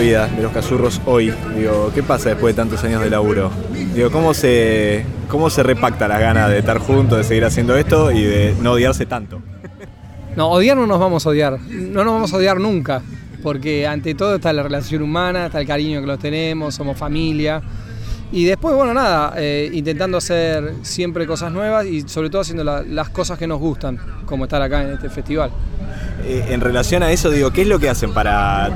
vida de los Cazurros hoy? Digo, ¿qué pasa después de tantos años de laburo? Digo, ¿cómo se repacta las ganas de estar juntos, de seguir haciendo esto y de no odiarse tanto? No, odiar no nos vamos a odiar, no nos vamos a odiar nunca, porque ante todo está la relación humana, está el cariño que los tenemos, somos familia. Y después, bueno, nada, intentando hacer siempre cosas nuevas y sobre todo haciendo las cosas que nos gustan, como estar acá en este festival. En relación a eso, digo, ¿qué es lo que hacen para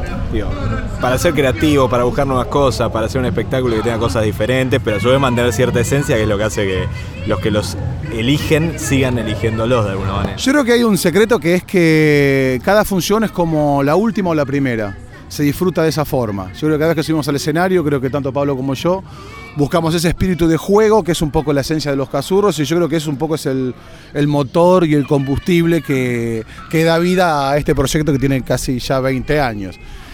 ser creativos, para buscar nuevas cosas, para hacer un espectáculo que tenga cosas diferentes, pero a su vez mantener cierta esencia, que es lo que hace que los eligen sigan eligiéndolos de alguna manera? Yo creo que hay un secreto que es que cada función es como la última o la primera. Se disfruta de esa forma. Yo creo que cada vez que subimos al escenario, creo que tanto Pablo como yo buscamos ese espíritu de juego, que es un poco la esencia de los Cazurros, y yo creo que es un poco el motor y el combustible que da vida a este proyecto que tiene casi ya 20 años.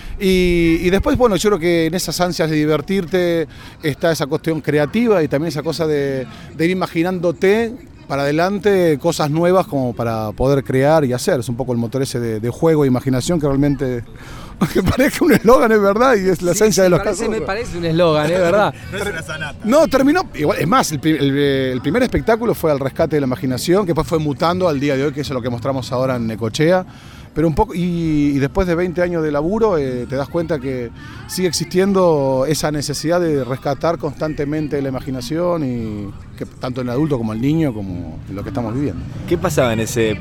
Y después, bueno, yo creo que en esas ansias de divertirte está esa cuestión creativa y también esa cosa de ir imaginándote para adelante cosas nuevas como para poder crear y hacer. Es un poco el motor ese de juego e imaginación que realmente... Aunque parezca un eslogan, es verdad, y es la esencia de los Cazurros. Me parece un eslogan, es verdad. No es una sanata. No, terminó, igual, es más, el primer espectáculo fue al rescate de la imaginación, que después fue mutando al día de hoy, que es lo que mostramos ahora en Necochea. Pero un poco, y después de 20 años de laburo, te das cuenta que sigue existiendo esa necesidad de rescatar constantemente la imaginación, y que tanto en el adulto como en el niño, como en lo que estamos viviendo. ¿Qué pasaba hace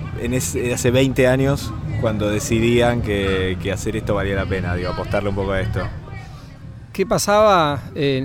20 años cuando decidían que hacer esto valía la pena, digo, apostarle un poco a esto? ¿Qué pasaba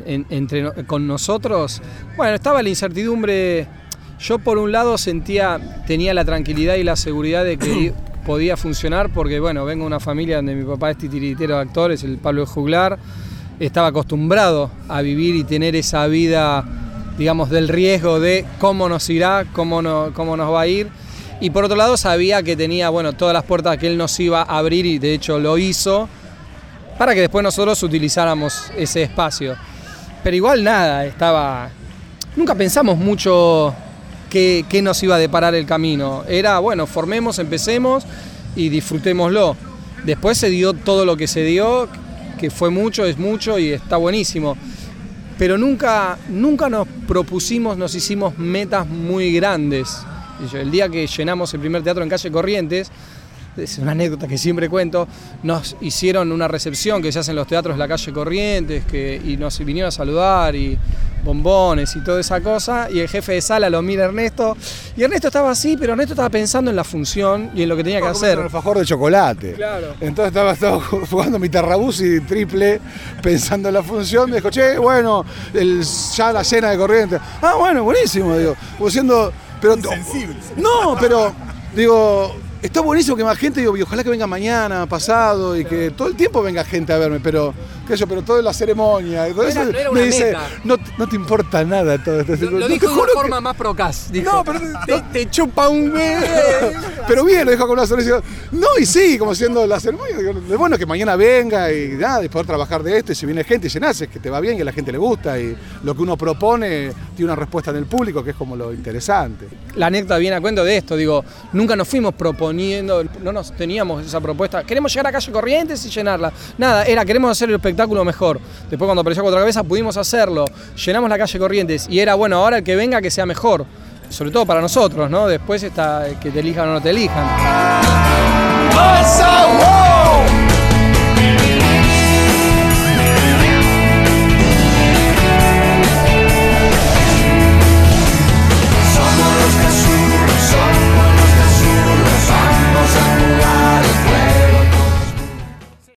con nosotros? Bueno, estaba la incertidumbre. Yo por un lado tenía la tranquilidad y la seguridad de que podía funcionar porque, bueno, vengo de una familia donde mi papá es titiritero de actores, el Pablo de Juglar, estaba acostumbrado a vivir y tener esa vida, digamos, del riesgo de cómo nos irá, cómo nos va a ir. Y por otro lado sabía que tenía, bueno, todas las puertas que él nos iba a abrir, y de hecho lo hizo, para que después nosotros utilizáramos ese espacio. Pero igual nada, nunca pensamos mucho qué nos iba a deparar el camino. Era, bueno, formemos, empecemos y disfrutémoslo. Después se dio todo lo que se dio, que fue mucho, es mucho y está buenísimo. Pero nunca nos hicimos metas muy grandes. El día que llenamos el primer teatro en Calle Corrientes, es una anécdota que siempre cuento, nos hicieron una recepción que se hace en los teatros de la Calle Corrientes, y nos vinieron a saludar, y bombones y toda esa cosa, y el jefe de sala lo mira a Ernesto, y Ernesto estaba así, pero Ernesto estaba pensando en la función y en lo que tenía que hacer. Un alfajor de chocolate. Claro. Entonces estaba jugando mi Terrabuzzi triple, pensando en la función, me dijo, che, bueno, ya la cena de Corrientes. Ah, bueno, buenísimo, digo, siendo... Pero, insensible. No, pero, digo... Está buenísimo que más gente, digo, y ojalá que venga mañana, pasado, y que todo el tiempo venga gente a verme, pero toda la ceremonia, y todo eso, no era me una dice, meta. no te importa nada todo esto. Lo dijo de una forma más procaz. Dijo, no, pero te chupa un mes. Pero bien, lo dijo con una sonrisa. No, y sí, como siendo la ceremonia. Digo, es bueno que mañana venga y nada, y poder trabajar de esto, y si viene gente y llenás, es que te va bien y a la gente le gusta, y lo que uno propone tiene una respuesta en el público, que es como lo interesante. La anécdota viene a cuento de esto, digo, nunca nos fuimos proponiendo, no nos teníamos esa propuesta, queremos llegar a Calle Corrientes y llenarla. Nada, queremos hacer el espectáculo mejor. Después cuando apareció Cuatro Cabezas pudimos hacerlo, llenamos la Calle Corrientes y era, bueno, ahora el que venga que sea mejor. Sobre todo para nosotros, ¿no? Después está que te elijan o no te elijan.